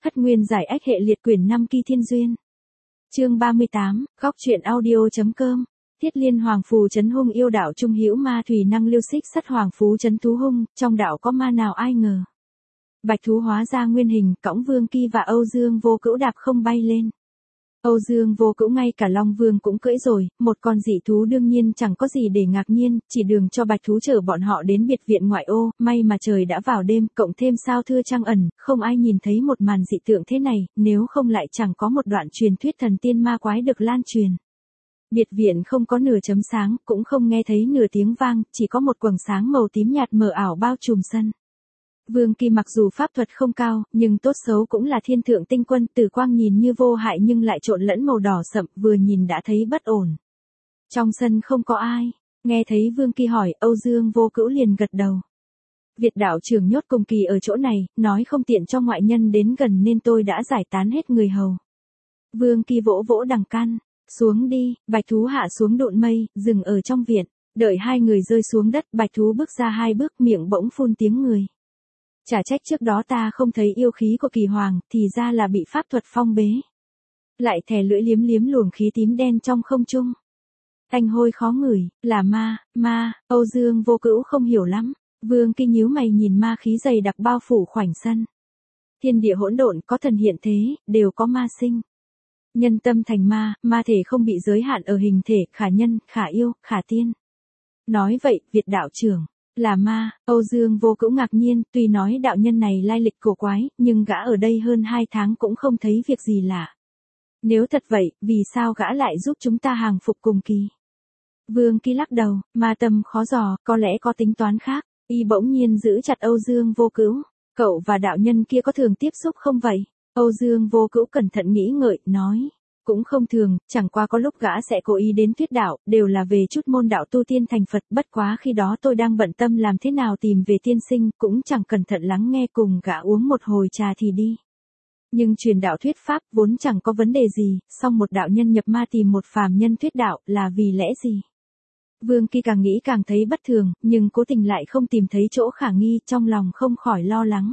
Hất Nguyên giải ách hệ liệt quyển 5 Kỳ Thiên Duyên. Chương 38, góc truyện audio.com. Thiết Liên Hoàng Phù trấn hung yêu đạo trung hữu ma thủy năng lưu xích sắt hoàng phú trấn thú hung, trong đạo có ma nào ai ngờ. Bạch thú hóa ra nguyên hình, cõng Vương Kỳ và Âu Dương Vô Cữu đạp không bay lên. Âu Dương Vô Cữu ngay cả Long Vương cũng cưỡi rồi, một con dị thú đương nhiên chẳng có gì để ngạc nhiên, chỉ đường cho bạch thú chở bọn họ đến biệt viện ngoại ô, may mà trời đã vào đêm, cộng thêm sao thưa trăng ẩn, không ai nhìn thấy một màn dị tượng thế này, nếu không lại chẳng có một đoạn truyền thuyết thần tiên ma quái được lan truyền. Biệt viện không có nửa chấm sáng, cũng không nghe thấy nửa tiếng vang, chỉ có một quầng sáng màu tím nhạt mờ ảo bao trùm sân. Vương Kỳ mặc dù pháp thuật không cao, nhưng tốt xấu cũng là thiên thượng tinh quân, tử quang nhìn như vô hại nhưng lại trộn lẫn màu đỏ sậm, vừa nhìn đã thấy bất ổn. Trong sân không có ai, nghe thấy Vương Kỳ hỏi, Âu Dương Vô Cữu liền gật đầu. Việt đạo trưởng nhốt cùng kỳ ở chỗ này, nói không tiện cho ngoại nhân đến gần nên tôi đã giải tán hết người hầu. Vương Kỳ vỗ vỗ đằng căn, xuống đi, bạch thú hạ xuống độn mây, dừng ở trong viện, đợi hai người rơi xuống đất, bạch thú bước ra hai bước, miệng bỗng phun tiếng người. Chả trách trước đó ta không thấy yêu khí của kỳ hoàng, thì ra là bị pháp thuật phong bế. Lại thè lưỡi liếm liếm luồng khí tím đen trong không trung. Tanh hôi khó ngửi, là ma, Âu Dương Vô Cữu không hiểu lắm. Vương Kỳ nhíu mày nhìn ma khí dày đặc bao phủ khoảnh sân. Thiên địa hỗn độn, có thần hiện thế, đều có ma sinh. Nhân tâm thành ma, ma thể không bị giới hạn ở hình thể, khả nhân, khả yêu, khả tiên. Nói vậy, Việt đạo trưởng là ma, Âu Dương Vô Cữu ngạc nhiên, tuy nói đạo nhân này lai lịch cổ quái, nhưng gã ở đây hơn 2 tháng cũng không thấy việc gì lạ. Nếu thật vậy, vì sao gã lại giúp chúng ta hàng phục cùng kỳ? Vương Kỳ lắc đầu, ma tâm khó dò, có lẽ có tính toán khác. Y bỗng nhiên giữ chặt Âu Dương Vô Cữu, cậu và đạo nhân kia có thường tiếp xúc không vậy? Âu Dương Vô Cữu cẩn thận nghĩ ngợi, nói. Cũng không thường, chẳng qua có lúc gã sẽ cố ý đến thuyết đạo, đều là về chút môn đạo tu tiên thành Phật, bất quá khi đó tôi đang bận tâm làm thế nào tìm về tiên sinh, cũng chẳng cẩn thận lắng nghe cùng gã uống một hồi trà thì đi. Nhưng truyền đạo thuyết pháp vốn chẳng có vấn đề gì, song một đạo nhân nhập ma tìm một phàm nhân thuyết đạo là vì lẽ gì? Vương Kỳ càng nghĩ càng thấy bất thường, nhưng cố tình lại không tìm thấy chỗ khả nghi, trong lòng không khỏi lo lắng.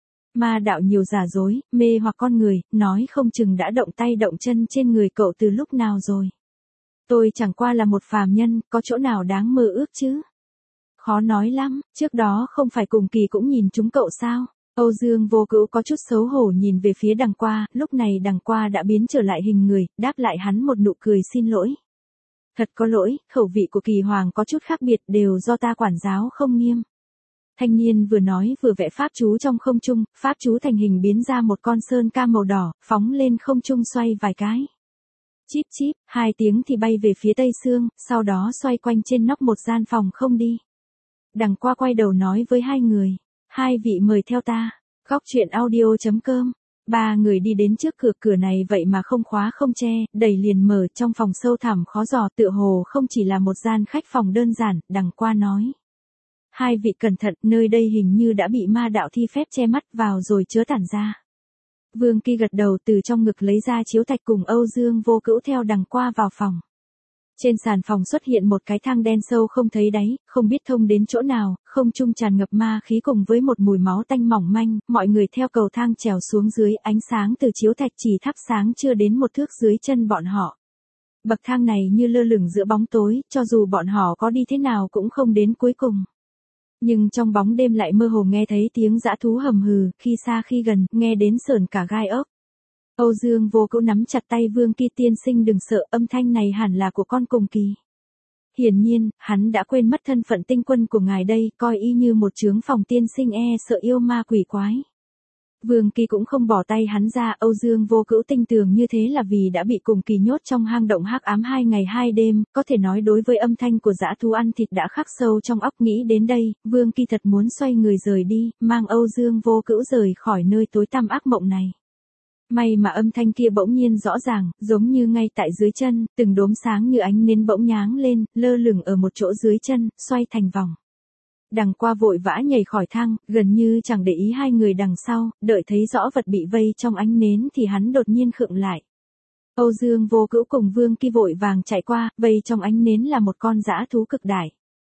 Ma đạo nhiều giả dối, mê hoặc con người, nói không chừng đã động tay động chân trên người cậu từ lúc nào rồi. Tôi chẳng qua là một phàm nhân, có chỗ nào đáng mơ ước chứ? Khó nói lắm, trước đó không phải cùng kỳ cũng nhìn chúng cậu sao? Âu Dương Vô Cữu có chút xấu hổ nhìn về phía đằng qua, lúc này đằng qua đã biến trở lại hình người, đáp lại hắn một nụ cười xin lỗi. Thật có lỗi, khẩu vị của kỳ hoàng có chút khác biệt, đều do ta quản giáo không nghiêm. Thanh niên vừa nói vừa vẽ pháp chú trong không trung, pháp chú thành hình biến ra một con sơn ca màu đỏ, phóng lên không trung xoay vài cái. Chíp chíp, 2 tiếng thì bay về phía tây xương, sau đó xoay quanh trên nóc một gian phòng không đi. Đằng qua quay đầu nói với hai người, hai vị mời theo ta. Góc truyện audio.com. 3 người đi đến trước cửa này vậy mà không khóa không che, đẩy liền mở, trong phòng sâu thẳm khó dò, tựa hồ không chỉ là một gian khách phòng đơn giản, đằng qua nói. Hai vị cẩn thận, nơi đây hình như đã bị ma đạo thi phép che mắt, vào rồi chớ tản ra. Vương Kỳ gật đầu, từ trong ngực lấy ra chiếu thạch cùng Âu Dương Vô Cữu theo đằng qua vào phòng. Trên sàn phòng xuất hiện một cái thang đen sâu không thấy đáy, không biết thông đến chỗ nào, không trung tràn ngập ma khí cùng với một mùi máu tanh mỏng manh, mọi người theo cầu thang trèo xuống dưới, ánh sáng từ chiếu thạch chỉ thắp sáng chưa đến 1 thước dưới chân bọn họ. Bậc thang này như lơ lửng giữa bóng tối, cho dù bọn họ có đi thế nào cũng không đến cuối cùng. Nhưng trong bóng đêm lại mơ hồ nghe thấy tiếng dã thú hầm hừ, khi xa khi gần, nghe đến sởn cả gai ốc. Âu Dương Vô Cữu nắm chặt tay Vương Kỳ, tiên sinh đừng sợ, âm thanh này hẳn là của con cùng kỳ. Hiển nhiên, hắn đã quên mất thân phận tinh quân của ngài đây, coi y như một trướng phòng tiên sinh sợ yêu ma quỷ quái. Vương Kỳ cũng không bỏ tay hắn ra, Âu Dương Vô Cữu tin tưởng như thế là vì đã bị cùng kỳ nhốt trong hang động hắc ám 2 ngày 2 đêm, có thể nói đối với âm thanh của dã thú ăn thịt đã khắc sâu trong óc. Nghĩ đến đây, Vương Kỳ thật muốn xoay người rời đi, mang Âu Dương Vô Cữu rời khỏi nơi tối tăm ác mộng này. May mà âm thanh kia bỗng nhiên rõ ràng, giống như ngay tại dưới chân, từng đốm sáng như ánh nến bỗng nháng lên, lơ lửng ở một chỗ dưới chân, xoay thành vòng. Đằng qua vội vã nhảy khỏi thang, gần như chẳng để ý hai người đằng sau, đợi thấy rõ vật bị vây trong ánh nến thì hắn đột nhiên khựng lại. Âu Dương Vô Cữu cùng Vương Kỳ vội vàng chạy qua, vây trong ánh nến là một con dã thú cực đại.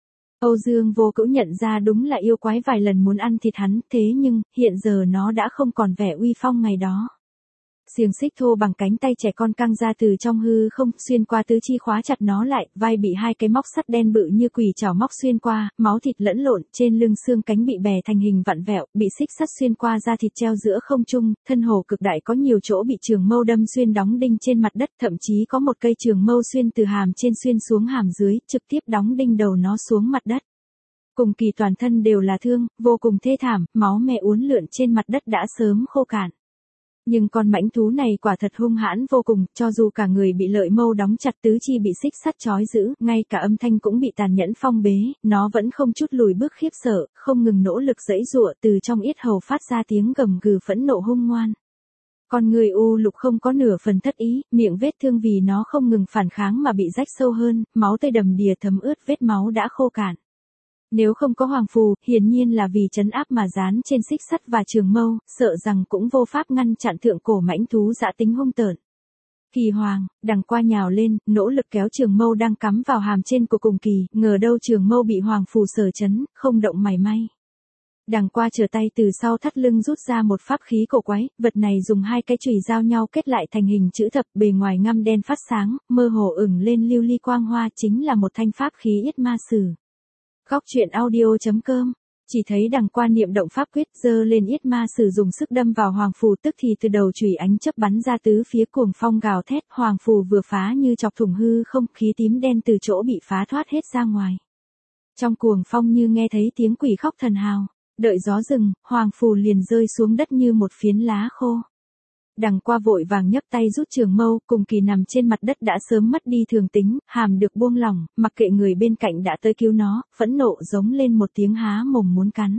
Âu Dương Vô Cữu nhận ra đúng là yêu quái vài lần muốn ăn thịt hắn, thế nhưng, hiện giờ nó đã không còn vẻ uy phong ngày đó. Xiềng xích thô bằng cánh tay trẻ con căng ra từ trong hư không, xuyên qua tứ chi khóa chặt nó lại, vai bị hai cái móc sắt đen bự như quỷ chảo móc xuyên qua, máu thịt lẫn lộn, trên lưng xương cánh bị bè thành hình vặn vẹo, bị xích sắt xuyên qua da thịt treo giữa không trung, thân hổ cực đại có nhiều chỗ bị trường mâu đâm xuyên đóng đinh trên mặt đất, thậm chí có một cây trường mâu xuyên từ hàm trên xuyên xuống hàm dưới, trực tiếp đóng đinh đầu nó xuống mặt đất. Cùng Kỳ toàn thân đều là thương, vô cùng thê thảm, máu me uốn lượn trên mặt đất đã sớm khô cạn. Nhưng con mãnh thú này quả thật hung hãn vô cùng, cho dù cả người bị lợi mâu đóng chặt, tứ chi bị xích sắt trói giữ, ngay cả âm thanh cũng bị tàn nhẫn phong bế, nó vẫn không chút lùi bước khiếp sợ, không ngừng nỗ lực giãy giụa, từ trong yết hầu phát ra tiếng gầm gừ phẫn nộ hung ngoan. Con người u lục không có nửa phần thất ý, miệng vết thương vì nó không ngừng phản kháng mà bị rách sâu hơn, máu tươi đầm đìa thấm ướt, vết máu đã khô cạn. Nếu không có hoàng phù, hiển nhiên là vì trấn áp mà dán trên xích sắt và trường mâu, sợ rằng cũng vô pháp ngăn chặn thượng cổ mãnh thú dã tính hung tợn. Kỳ Hoàng, đằng qua nhào lên, nỗ lực kéo trường mâu đang cắm vào hàm trên của Cùng Kỳ, ngờ đâu trường mâu bị hoàng phù sở chấn, không động mảy may. Đằng qua trở tay từ sau thắt lưng rút ra một pháp khí cổ quái, vật này dùng hai cái chùy giao nhau kết lại thành hình chữ thập, bề ngoài ngăm đen phát sáng, mơ hồ ửng lên lưu ly quang hoa, chính là một thanh pháp khí Yết Ma Sử. Góc truyện audio.com. Chỉ thấy đằng qua niệm động pháp quyết, giơ lên Yết Ma Sử dùng sức đâm vào hoàng phù, tức thì từ đầu chùy ánh chớp bắn ra tứ phía, cuồng phong gào thét, hoàng phù vừa phá như chọc thủng hư không, khí tím đen từ chỗ bị phá thoát hết ra ngoài. Trong cuồng phong như nghe thấy tiếng quỷ khóc thần hào, đợi gió dừng, hoàng phù liền rơi xuống đất như một phiến lá khô. Đằng qua vội vàng nhấc tay rút trường mâu, Cùng Kỳ nằm trên mặt đất đã sớm mất đi thường tính, hàm được buông lỏng, mặc kệ người bên cạnh đã tới cứu nó, phẫn nộ giống lên một tiếng há mồm muốn cắn.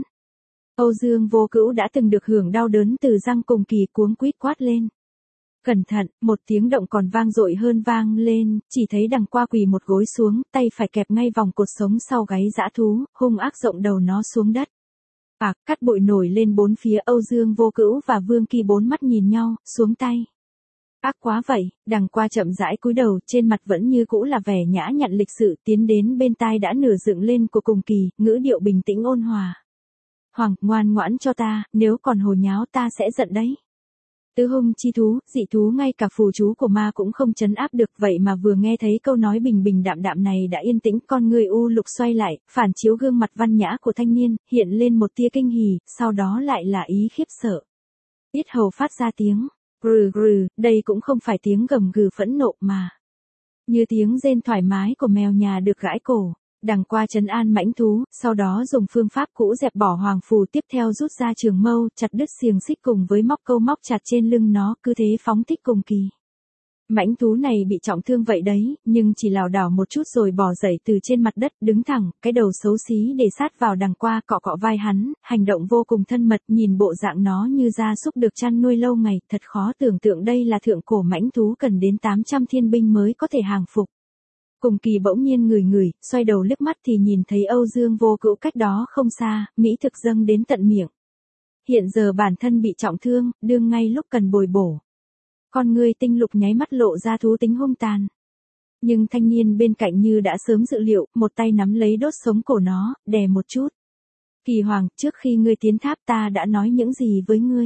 Âu Dương Vô Cữu đã từng được hưởng đau đớn từ răng, Cùng Kỳ cuống quýt quát lên. Cẩn thận, một tiếng động còn vang dội hơn vang lên, chỉ thấy đằng qua quỳ một gối xuống, tay phải kẹp ngay vòng cột sống sau gáy dã thú, hung ác rộng đầu nó xuống đất. Cắt bụi nổi lên bốn phía, Âu Dương Vô Cữu và Vương Kỳ bốn mắt nhìn nhau, xuống tay. Ác quá vậy, đằng qua chậm rãi cúi đầu, trên mặt vẫn như cũ là vẻ nhã nhặn lịch sự, tiến đến bên tai đã nửa dựng lên của Cùng Kỳ, ngữ điệu bình tĩnh ôn hòa. Hoàng, ngoan ngoãn cho ta, nếu còn hồ nháo ta sẽ giận đấy. Tứ hung chi thú, dị thú ngay cả phù chú của ma cũng không trấn áp được, vậy mà vừa nghe thấy câu nói bình bình đạm đạm này đã yên tĩnh, con người u lục xoay lại, phản chiếu gương mặt văn nhã của thanh niên, hiện lên một tia kinh hỉ, sau đó lại là ý khiếp sợ. Yết hầu phát ra tiếng grừ grừ, đây cũng không phải tiếng gầm gừ phẫn nộ mà như tiếng rên thoải mái của mèo nhà được gãi cổ. Đằng qua trấn an mãnh thú, sau đó dùng phương pháp cũ dẹp bỏ hoàng phù, tiếp theo rút ra trường mâu, chặt đứt xiềng xích cùng với móc câu móc chặt trên lưng nó, cứ thế phóng thích Cùng Kỳ. Mãnh thú này bị trọng thương vậy đấy, nhưng chỉ lảo đảo một chút rồi bò dậy từ trên mặt đất, đứng thẳng, cái đầu xấu xí để sát vào đằng qua, cọ cọ vai hắn, hành động vô cùng thân mật, nhìn bộ dạng nó như gia súc được chăn nuôi lâu ngày, thật khó tưởng tượng đây là thượng cổ mãnh thú cần đến 800 thiên binh mới có thể hàng phục. Cùng Kỳ bỗng nhiên ngửi, xoay đầu liếc mắt thì nhìn thấy Âu Dương Vô Cữu cách đó không xa, mỹ thực dâng đến tận miệng. Hiện giờ bản thân bị trọng thương, đương ngay lúc cần bồi bổ. Con người tinh lục nháy mắt lộ ra thú tính hung tàn. Nhưng thanh niên bên cạnh như đã sớm dự liệu, một tay nắm lấy đốt sống cổ nó, đè một chút. Kỳ Hoàng, trước khi ngươi tiến tháp ta đã nói những gì với ngươi?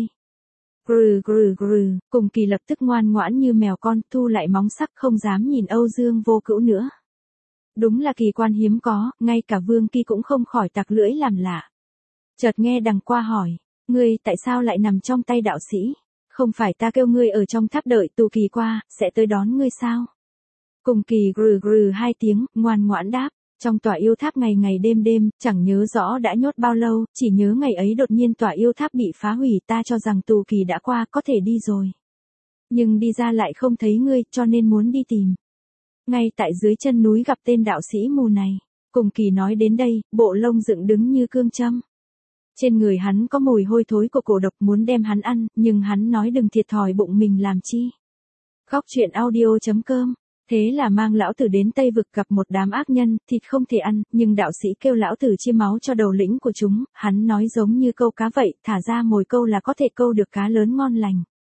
Grừ grừ grừ, Cùng Kỳ lập tức ngoan ngoãn như mèo con, thu lại móng sắc, không dám nhìn Âu Dương Vô Cữu nữa. Đúng là kỳ quan hiếm có, ngay cả Vương Kỳ cũng không khỏi tặc lưỡi làm lạ. Chợt nghe đằng qua hỏi, ngươi tại sao lại nằm trong tay đạo sĩ? Không phải ta kêu ngươi ở trong tháp đợi Tù Kỳ qua, sẽ tới đón ngươi sao? Cùng Kỳ grừ grừ hai tiếng, ngoan ngoãn đáp. Trong tòa yêu tháp ngày ngày đêm, chẳng nhớ rõ đã nhốt bao lâu, chỉ nhớ ngày ấy đột nhiên tòa yêu tháp bị phá hủy, ta cho rằng Tù Kỳ đã qua, có thể đi rồi. Nhưng đi ra lại không thấy ngươi, cho nên muốn đi tìm. Ngay tại dưới chân núi gặp tên đạo sĩ mù này. Cùng Kỳ nói đến đây, bộ lông dựng đứng như cương châm. Trên người hắn có mùi hôi thối của cổ độc, muốn đem hắn ăn, nhưng hắn nói đừng thiệt thòi bụng mình làm chi. Góc truyện audio.com. Thế là mang lão tử đến Tây Vực gặp một đám ác nhân, thịt không thể ăn, nhưng đạo sĩ kêu lão tử chia máu cho đầu lĩnh của chúng, hắn nói giống như câu cá vậy, thả ra mồi câu là có thể câu được cá lớn ngon lành.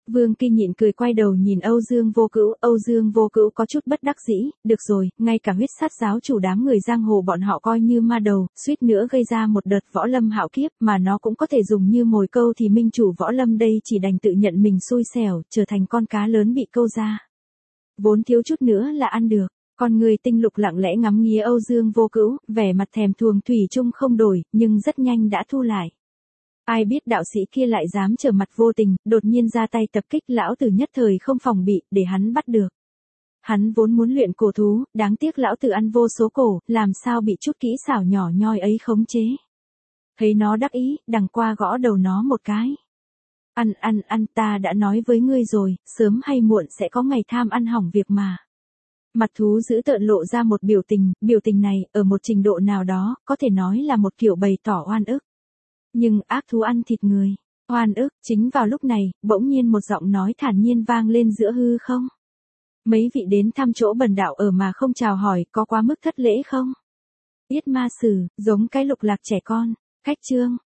Vương Kỳ nhịn cười quay đầu nhìn Âu Dương Vô Cữu có chút bất đắc dĩ, được rồi, ngay cả huyết sát giáo chủ đám người giang hồ bọn họ coi như ma đầu, suýt nữa gây ra một đợt võ lâm hạo kiếp mà nó cũng có thể dùng như mồi câu thì minh chủ võ lâm đây chỉ đành tự nhận mình xui xẻo, trở thành con cá lớn bị câu ra. Vốn thiếu chút nữa là ăn được. Con người tinh lục lặng lẽ ngắm nghía Âu Dương Vô Cữu, vẻ mặt thèm thuồng thủy chung không đổi, nhưng rất nhanh đã thu lại. Ai biết đạo sĩ kia lại dám trở mặt vô tình, đột nhiên ra tay tập kích lão tử nhất thời không phòng bị, để hắn bắt được. Hắn vốn muốn luyện cổ thú, đáng tiếc lão tử ăn vô số cổ, làm sao bị chút kỹ xảo nhỏ nhoi ấy khống chế. Thấy nó đắc ý, đằng qua gõ đầu nó một cái. Ăn, ta đã nói với ngươi rồi, sớm hay muộn sẽ có ngày tham ăn hỏng việc mà. Mặt thú dữ tợn lộ ra một biểu tình này, ở một trình độ nào đó, có thể nói là một kiểu bày tỏ oan ức. Nhưng ác thú ăn thịt người, oan ức, chính vào lúc này, bỗng nhiên một giọng nói thản nhiên vang lên giữa hư không. Mấy vị đến thăm chỗ bần đạo ở mà không chào hỏi, có quá mức thất lễ không? Yết ma sử, giống cái lục lạc trẻ con, cách chương.